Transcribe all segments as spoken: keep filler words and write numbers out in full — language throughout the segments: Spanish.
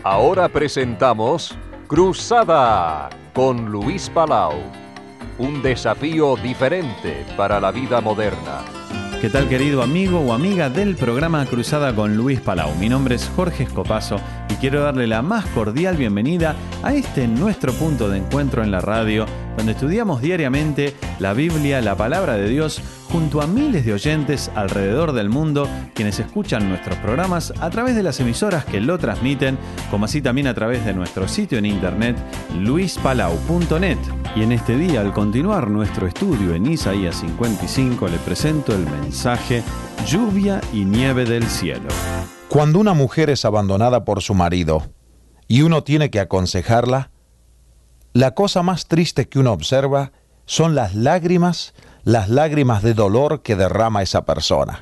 Ahora presentamos Cruzada con Luis Palau. Un desafío diferente para la vida moderna. ¿Qué tal, querido amigo o amiga del programa Cruzada con Luis Palau? Mi nombre es Jorge Escopazo y quiero darle la más cordial bienvenida a este nuestro punto de encuentro en la radio, donde estudiamos diariamente la Biblia, la Palabra de Dios, junto a miles de oyentes alrededor del mundo, quienes escuchan nuestros programas a través de las emisoras que lo transmiten, como así también a través de nuestro sitio en internet, luis palau punto net. Y en este día, al continuar nuestro estudio en Isaías cincuenta y cinco, le presento el mensaje Lluvia y nieve del cielo. Cuando una mujer es abandonada por su marido y uno tiene que aconsejarla, la cosa más triste que uno observa son las lágrimas, las lágrimas de dolor que derrama esa persona.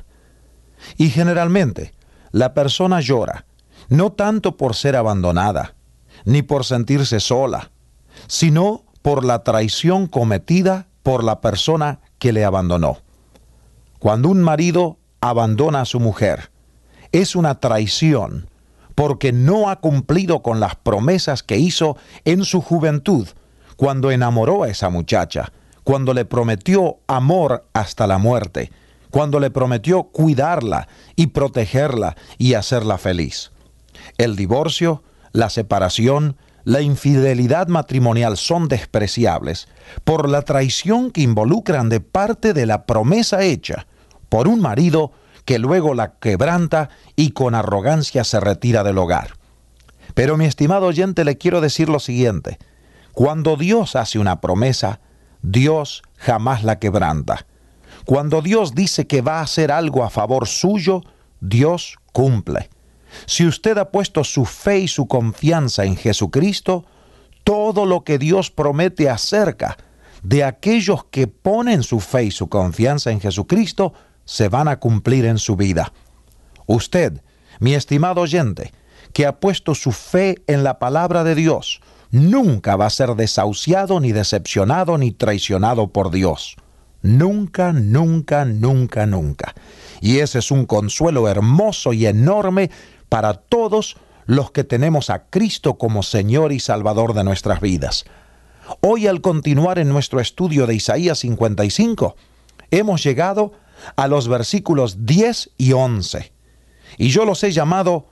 Y generalmente, la persona llora, no tanto por ser abandonada, ni por sentirse sola, sino por la traición cometida por la persona que le abandonó. Cuando un marido abandona a su mujer, es una traición, porque no ha cumplido con las promesas que hizo en su juventud, cuando enamoró a esa muchacha, cuando le prometió amor hasta la muerte, cuando le prometió cuidarla y protegerla y hacerla feliz. El divorcio, la separación, la infidelidad matrimonial son despreciables por la traición que involucran de parte de la promesa hecha por un marido que luego la quebranta y con arrogancia se retira del hogar. Pero mi estimado oyente, le quiero decir lo siguiente: cuando Dios hace una promesa, Dios jamás la quebranta. Cuando Dios dice que va a hacer algo a favor suyo, Dios cumple. Si usted ha puesto su fe y su confianza en Jesucristo, todo lo que Dios promete acerca de aquellos que ponen su fe y su confianza en Jesucristo, se van a cumplir en su vida. Usted, mi estimado oyente, que ha puesto su fe en la palabra de Dios, nunca va a ser desahuciado, ni decepcionado, ni traicionado por Dios. Nunca, nunca, nunca, nunca. Y ese es un consuelo hermoso y enorme para todos los que tenemos a Cristo como Señor y Salvador de nuestras vidas. Hoy, al continuar en nuestro estudio de Isaías cincuenta y cinco, hemos llegado a los versículos diez y once. Y yo los he llamado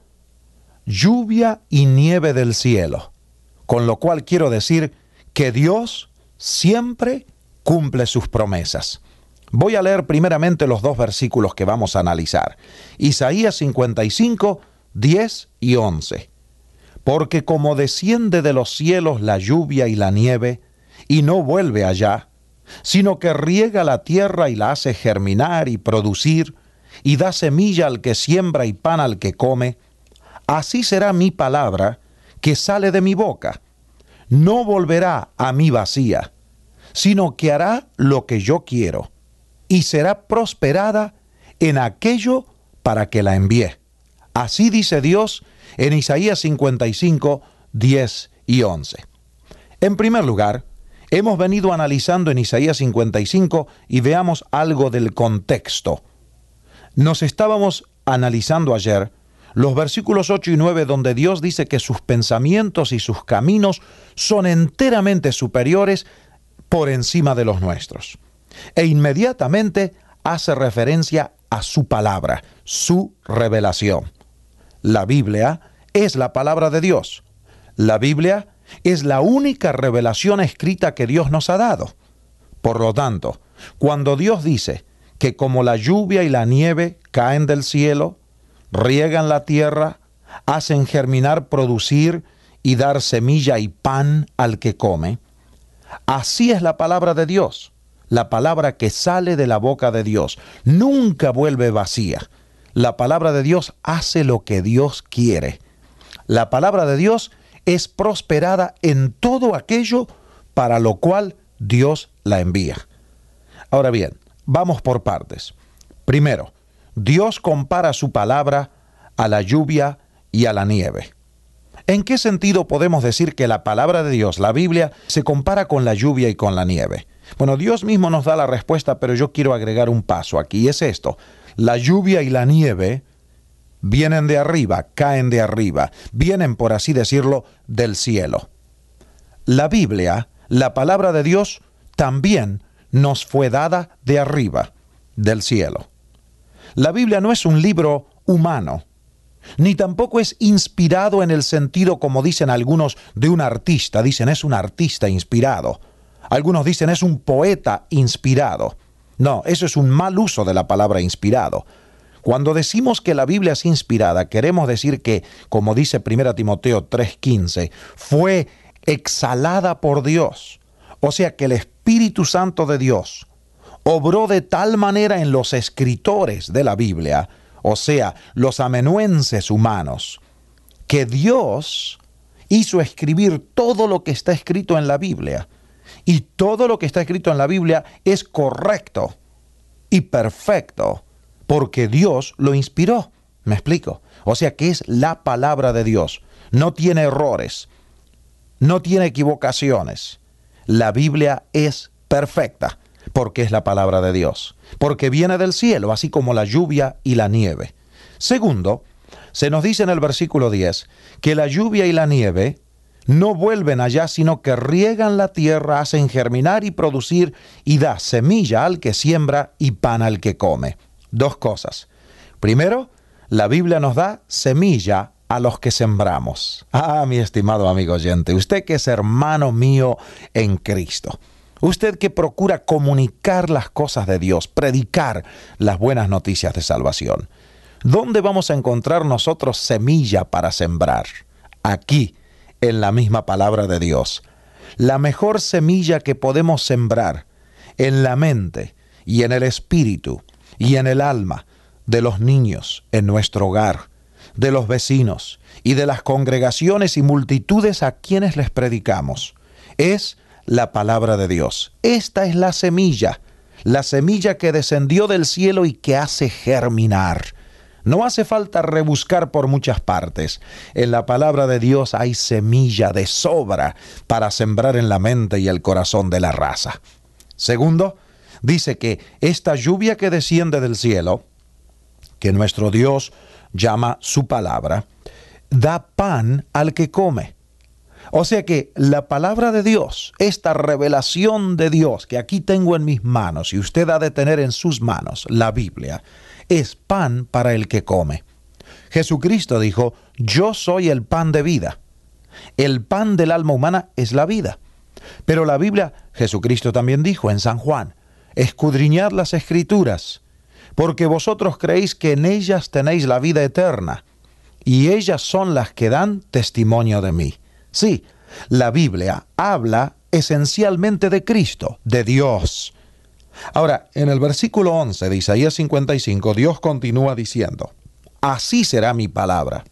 Lluvia y nieve del cielo. Con lo cual quiero decir que Dios siempre cumple sus promesas. Voy a leer primeramente los dos versículos que vamos a analizar. Isaías cincuenta y cinco, diez y once. Porque como desciende de los cielos la lluvia y la nieve, y no vuelve allá, sino que riega la tierra y la hace germinar y producir, y da semilla al que siembra y pan al que come, así será mi palabra que sale de mi boca. No volverá a mí vacía, sino que hará lo que yo quiero, y será prosperada en aquello para que la envié. Así dice Dios en Isaías cincuenta y cinco, diez y once. En primer lugar, hemos venido analizando en Isaías cincuenta y cinco y veamos algo del contexto. Nos estábamos analizando ayer los versículos ocho y nueve, donde Dios dice que sus pensamientos y sus caminos son enteramente superiores por encima de los nuestros. E inmediatamente hace referencia a su palabra, su revelación. La Biblia es la palabra de Dios. La Biblia es la única revelación escrita que Dios nos ha dado. Por lo tanto, cuando Dios dice que como la lluvia y la nieve caen del cielo, riegan la tierra, hacen germinar, producir y dar semilla y pan al que come, así es la palabra de Dios, la palabra que sale de la boca de Dios. Nunca vuelve vacía. La palabra de Dios hace lo que Dios quiere. La palabra de Dios es prosperada en todo aquello para lo cual Dios la envía. Ahora bien, vamos por partes. Primero, Dios compara su palabra a la lluvia y a la nieve. ¿En qué sentido podemos decir que la palabra de Dios, la Biblia, se compara con la lluvia y con la nieve? Bueno, Dios mismo nos da la respuesta, pero yo quiero agregar un paso aquí, y es esto: la lluvia y la nieve vienen de arriba, caen de arriba, vienen, por así decirlo, del cielo. La Biblia, la palabra de Dios, también nos fue dada de arriba, del cielo. La Biblia no es un libro humano, ni tampoco es inspirado en el sentido, como dicen algunos, de un artista. Dicen, es un artista inspirado. Algunos dicen, es un poeta inspirado. No, eso es un mal uso de la palabra inspirado. Cuando decimos que la Biblia es inspirada, queremos decir que, como dice primera Timoteo tres quince, fue exhalada por Dios. O sea que el Espíritu Santo de Dios obró de tal manera en los escritores de la Biblia, o sea, los amanuenses humanos, que Dios hizo escribir todo lo que está escrito en la Biblia. Y todo lo que está escrito en la Biblia es correcto y perfecto, porque Dios lo inspiró. ¿Me explico? O sea que es la palabra de Dios. No tiene errores, no tiene equivocaciones. La Biblia es perfecta, porque es la palabra de Dios, porque viene del cielo, así como la lluvia y la nieve. Segundo, se nos dice en el versículo diez que la lluvia y la nieve no vuelven allá, sino que riegan la tierra, hacen germinar y producir, y da semilla al que siembra y pan al que come. Dos cosas. Primero, la Biblia nos da semilla a los que sembramos. Ah, mi estimado amigo oyente, usted que es hermano mío en Cristo, usted que procura comunicar las cosas de Dios, predicar las buenas noticias de salvación, ¿dónde vamos a encontrar nosotros semilla para sembrar? Aquí, en la misma palabra de Dios. La mejor semilla que podemos sembrar en la mente y en el espíritu y en el alma de los niños en nuestro hogar, de los vecinos y de las congregaciones y multitudes a quienes les predicamos, es la palabra de Dios. Esta es la semilla, la semilla que descendió del cielo y que hace germinar. No hace falta rebuscar por muchas partes. En la palabra de Dios hay semilla de sobra para sembrar en la mente y el corazón de la raza. Segundo, dice que esta lluvia que desciende del cielo, que nuestro Dios llama su palabra, da pan al que come. O sea que la palabra de Dios, esta revelación de Dios que aquí tengo en mis manos y usted ha de tener en sus manos, la Biblia, es pan para el que come. Jesucristo dijo, yo soy el pan de vida. El pan del alma humana es la vida. Pero la Biblia, Jesucristo también dijo en San Juan, escudriñad las Escrituras, porque vosotros creéis que en ellas tenéis la vida eterna, y ellas son las que dan testimonio de mí. Sí, la Biblia habla esencialmente de Cristo, de Dios. Ahora, en el versículo once de Isaías cincuenta y cinco, Dios continúa diciendo, así será mi palabra,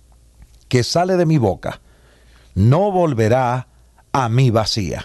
que sale de mi boca, no volverá a mí vacía.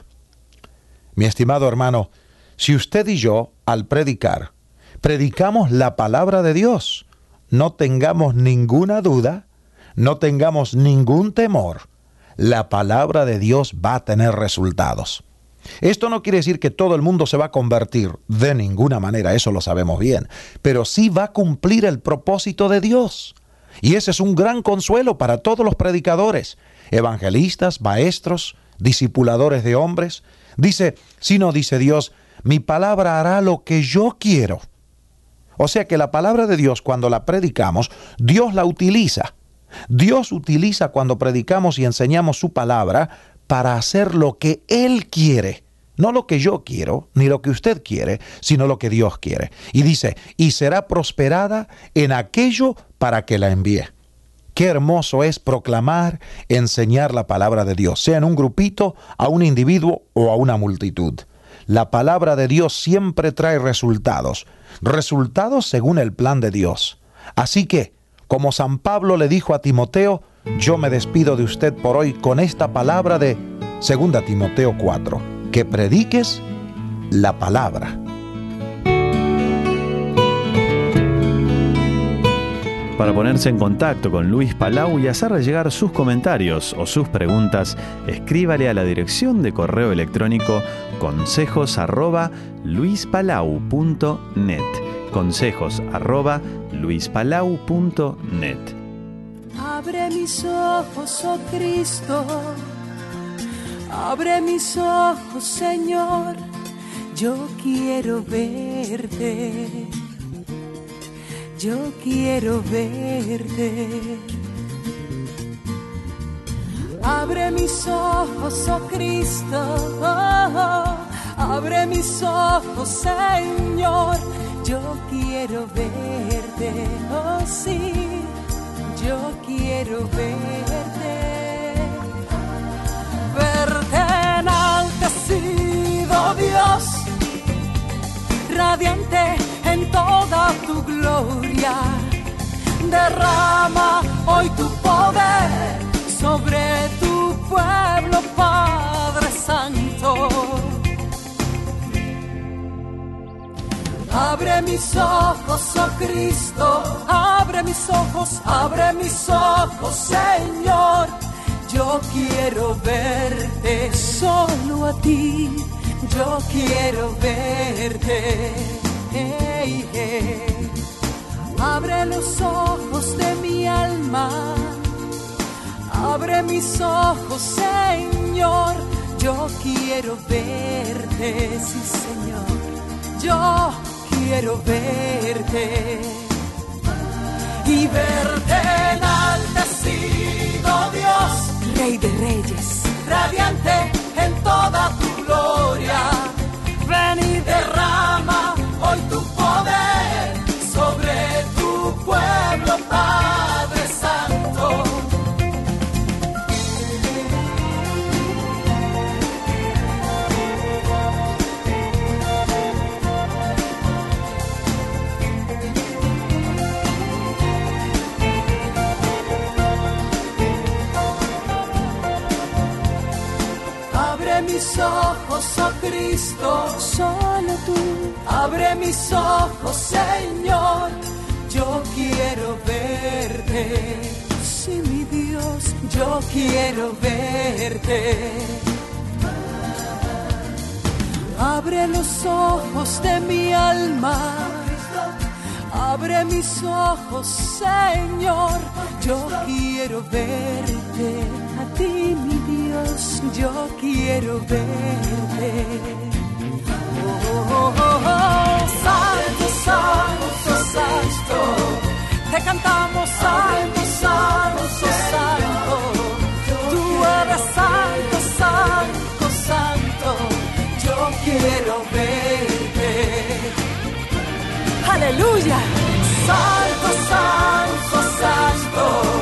Mi estimado hermano, si usted y yo, al predicar, predicamos la palabra de Dios, no tengamos ninguna duda, no tengamos ningún temor, la palabra de Dios va a tener resultados. Esto no quiere decir que todo el mundo se va a convertir, de ninguna manera, eso lo sabemos bien, pero sí va a cumplir el propósito de Dios. Y ese es un gran consuelo para todos los predicadores, evangelistas, maestros, discipuladores de hombres. Dice, si no, dice Dios, mi palabra hará lo que yo quiero. O sea que la palabra de Dios, cuando la predicamos, Dios la utiliza. Dios utiliza cuando predicamos y enseñamos su palabra para hacer lo que Él quiere. No lo que yo quiero, ni lo que usted quiere, sino lo que Dios quiere. Y dice, y será prosperada en aquello para que la envíe. Qué hermoso es proclamar, enseñar la palabra de Dios, sea en un grupito, a un individuo o a una multitud. La palabra de Dios siempre trae resultados, resultados según el plan de Dios. Así que, como San Pablo le dijo a Timoteo, yo me despido de usted por hoy con esta palabra de segunda Timoteo cuatro, que prediques la palabra. Para ponerse en contacto con Luis Palau y hacerle llegar sus comentarios o sus preguntas, escríbale a la dirección de correo electrónico consejos arroba luispalau punto net. consejos arroba luispalau punto net. Abre mis ojos, oh Cristo, abre mis ojos, Señor, yo quiero verte, yo quiero verte. Abre mis ojos, oh Cristo, oh, oh, abre mis ojos, Señor, yo quiero verte, oh sí, yo quiero verte. Verte enaltecido, Dios, radiante en toda tu gloria, derrama hoy tu poder sobre tu pueblo, Padre Santo. Abre mis ojos, oh Cristo, abre mis ojos, abre mis ojos, Señor. Yo quiero verte, solo a ti, yo quiero verte. Hey, hey. Abre los ojos de mi alma, abre mis ojos, Señor, yo quiero verte, sí, Señor, yo quiero verte y verte enaltecido, Dios, Rey de Reyes, radiante en toda tu gloria. Ven y derrama hoy tu poder sobre tu pueblo, Padre Santo. Abre mis ojos, oh Cristo, solo tú. Abre mis ojos, Señor, yo quiero verte. Sí, mi Dios, yo quiero verte. Abre los ojos de mi alma, abre mis ojos, Señor, yo quiero verte. A ti, mi Dios, yo quiero verte. Oh, oh, oh, oh. Santo, santo, santo, te cantamos santo, santo, santo. Tú eres santo, santo, santo, yo quiero verte. Aleluya. Santo, santo, santo,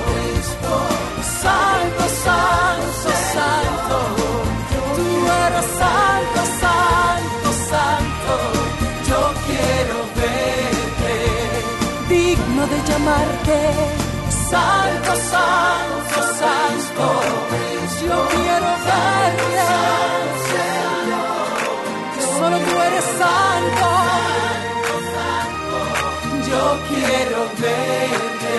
santo, santo, santo, tú eres santo, santo, santo, yo quiero verte, digno de llamarte, santo, santo, santo, yo quiero verte, solo tú eres santo, yo quiero verte.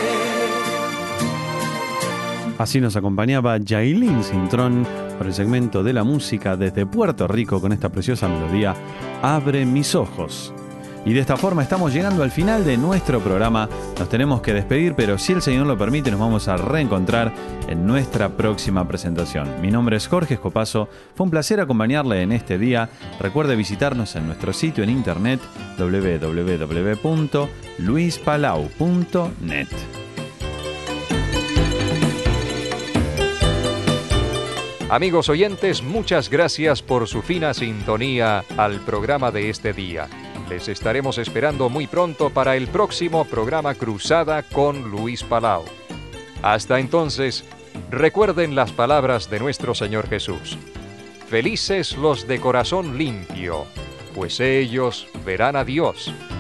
Así nos acompañaba Yailin Cintrón por el segmento de la música desde Puerto Rico con esta preciosa melodía Abre mis ojos. Y de esta forma estamos llegando al final de nuestro programa. Nos tenemos que despedir, pero si el Señor lo permite nos vamos a reencontrar en nuestra próxima presentación. Mi nombre es Jorge Escopazo, fue un placer acompañarle en este día. Recuerde visitarnos en nuestro sitio en internet doble u doble u doble u punto luis palau punto net. Amigos oyentes, muchas gracias por su fina sintonía al programa de este día. Les estaremos esperando muy pronto para el próximo programa Cruzada con Luis Palau. Hasta entonces, recuerden las palabras de nuestro Señor Jesús. Felices los de corazón limpio, pues ellos verán a Dios.